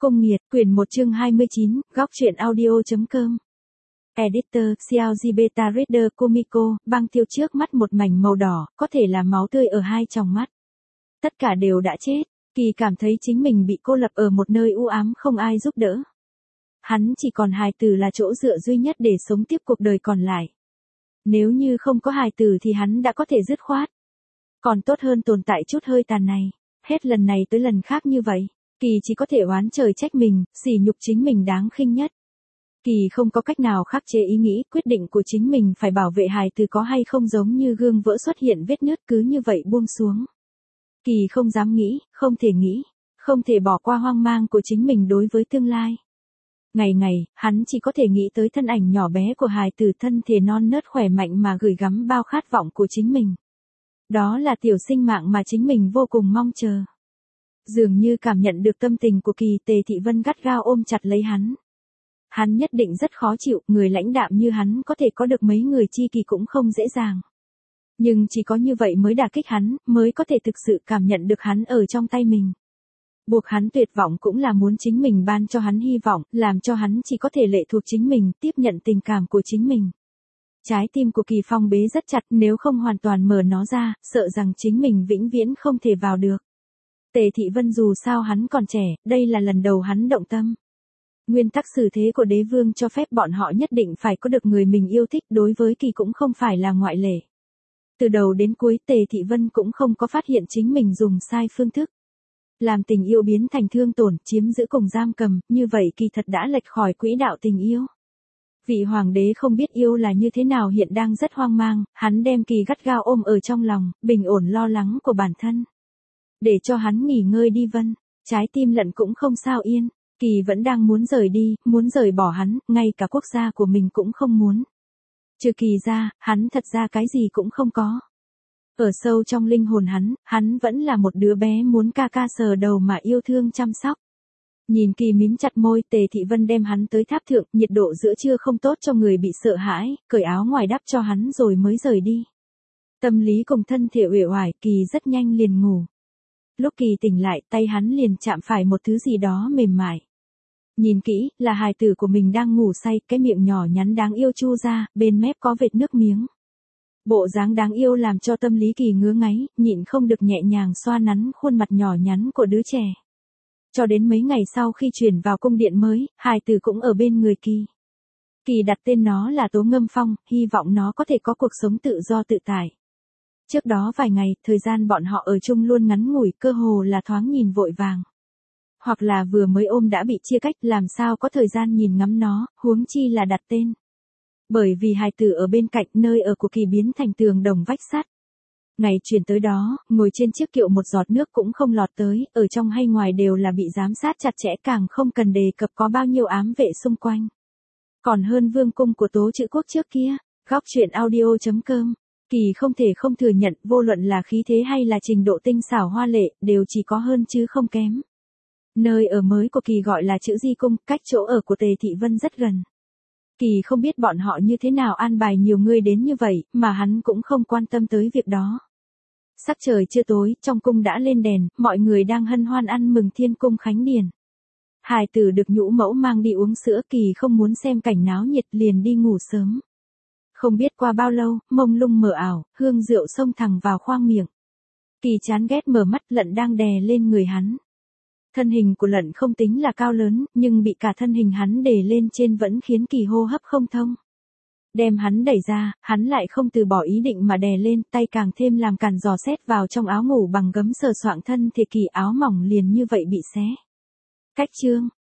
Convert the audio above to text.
Cung Nghiệt, quyển 1 chương 29, góc truyện audio.com. Editor, CLG Beta Reader Comico, băng tiêu trước mắt một mảnh màu đỏ, có thể là máu tươi ở hai tròng mắt. Tất cả đều đã chết, Kỳ cảm thấy chính mình bị cô lập ở một nơi u ám không ai giúp đỡ. Hắn chỉ còn hài tử là chỗ dựa duy nhất để sống tiếp cuộc đời còn lại. Nếu như không có hài tử thì hắn đã có thể dứt khoát. Còn tốt hơn tồn tại chút hơi tàn này, hết lần này tới lần khác như vậy. Kỳ chỉ có thể oán trời trách mình, sỉ nhục chính mình đáng khinh nhất. Kỳ không có cách nào khắc chế ý nghĩ, quyết định của chính mình phải bảo vệ hài tử có hay không giống như gương vỡ xuất hiện vết nứt cứ như vậy buông xuống. Kỳ không dám nghĩ, không thể bỏ qua hoang mang của chính mình đối với tương lai. Ngày ngày, hắn chỉ có thể nghĩ tới thân ảnh nhỏ bé của hài tử thân thể non nớt khỏe mạnh mà gửi gắm bao khát vọng của chính mình. Đó là tiểu sinh mạng mà chính mình vô cùng mong chờ. Dường như cảm nhận được tâm tình của Kỳ, Tề Thị Vân gắt gao ôm chặt lấy hắn. Hắn nhất định rất khó chịu, người lãnh đạm như hắn có thể có được mấy người chi kỷ cũng không dễ dàng. Nhưng chỉ có như vậy mới đả kích hắn, mới có thể thực sự cảm nhận được hắn ở trong tay mình. Buộc hắn tuyệt vọng cũng là muốn chính mình ban cho hắn hy vọng, làm cho hắn chỉ có thể lệ thuộc chính mình, tiếp nhận tình cảm của chính mình. Trái tim của Kỳ phong bế rất chặt, nếu không hoàn toàn mở nó ra, sợ rằng chính mình vĩnh viễn không thể vào được. Tề Thị Vân dù sao hắn còn trẻ, đây là lần đầu hắn động tâm. Nguyên tắc xử thế của đế vương cho phép bọn họ nhất định phải có được người mình yêu thích, đối với Kỳ cũng không phải là ngoại lệ. Từ đầu đến cuối Tề Thị Vân cũng không có phát hiện chính mình dùng sai phương thức. Làm tình yêu biến thành thương tổn, chiếm giữ cùng giam cầm, như vậy Kỳ thật đã lệch khỏi quỹ đạo tình yêu. Vị hoàng đế không biết yêu là như thế nào hiện đang rất hoang mang, hắn đem Kỳ gắt gao ôm ở trong lòng, bình ổn lo lắng của bản thân. Để cho hắn nghỉ ngơi đi Vân, trái tim lận cũng không sao yên, Kỳ vẫn đang muốn rời đi, muốn rời bỏ hắn, ngay cả quốc gia của mình cũng không muốn. Trừ Kỳ ra, hắn thật ra cái gì cũng không có. Ở sâu trong linh hồn hắn vẫn là một đứa bé muốn ca ca sờ đầu mà yêu thương chăm sóc. Nhìn Kỳ mím chặt môi, Tề Thị Vân đem hắn tới tháp thượng, nhiệt độ giữa trưa không tốt cho người bị sợ hãi, cởi áo ngoài đắp cho hắn rồi mới rời đi. Tâm lý cùng thân thể uể oải, Kỳ rất nhanh liền ngủ. Lúc Kỳ tỉnh lại, tay hắn liền chạm phải một thứ gì đó mềm mại. Nhìn kỹ, là hài tử của mình đang ngủ say, cái miệng nhỏ nhắn đáng yêu chu ra, bên mép có vệt nước miếng. Bộ dáng đáng yêu làm cho tâm lý Kỳ ngứa ngáy, nhịn không được nhẹ nhàng xoa nắn khuôn mặt nhỏ nhắn của đứa trẻ. Cho đến mấy ngày sau khi chuyển vào cung điện mới, hài tử cũng ở bên người Kỳ. Kỳ đặt tên nó là Tố Ngâm Phong, hy vọng nó có thể có cuộc sống tự do tự tại. Trước đó vài ngày, thời gian bọn họ ở chung luôn ngắn ngủi, cơ hồ là thoáng nhìn vội vàng. Hoặc là vừa mới ôm đã bị chia cách, làm sao có thời gian nhìn ngắm nó, huống chi là đặt tên. Bởi vì hài tử ở bên cạnh, nơi ở của Kỳ biến thành tường đồng vách sắt. Ngày chuyển tới đó, ngồi trên chiếc kiệu một giọt nước cũng không lọt tới, ở trong hay ngoài đều là bị giám sát chặt chẽ, càng không cần đề cập có bao nhiêu ám vệ xung quanh. Còn hơn vương cung của Tố Trữ Quốc trước kia. Góc truyện audio.com. Kỳ không thể không thừa nhận, vô luận là khí thế hay là trình độ tinh xảo hoa lệ, đều chỉ có hơn chứ không kém. Nơi ở mới của Kỳ gọi là Chữ Di Cung, cách chỗ ở của Tề Thị Vân rất gần. Kỳ không biết bọn họ như thế nào an bài nhiều người đến như vậy, mà hắn cũng không quan tâm tới việc đó. Sắc trời chưa tối, trong cung đã lên đèn, mọi người đang hân hoan ăn mừng Thiên Cung Khánh Điền. Hài tử được nhũ mẫu mang đi uống sữa, Kỳ không muốn xem cảnh náo nhiệt liền đi ngủ sớm. Không biết qua bao lâu, mông lung mờ ảo, hương rượu xông thẳng vào khoang miệng. Kỳ chán ghét mở mắt, Lận đang đè lên người hắn. Thân hình của Lận không tính là cao lớn, nhưng bị cả thân hình hắn đè lên trên vẫn khiến Kỳ hô hấp không thông. Đem hắn đẩy ra, hắn lại không từ bỏ ý định mà đè lên, tay càng thêm làm càn dò xét vào trong áo ngủ bằng gấm sờ soạng thân thể Kỳ, áo mỏng liền như vậy bị xé. Cách chương,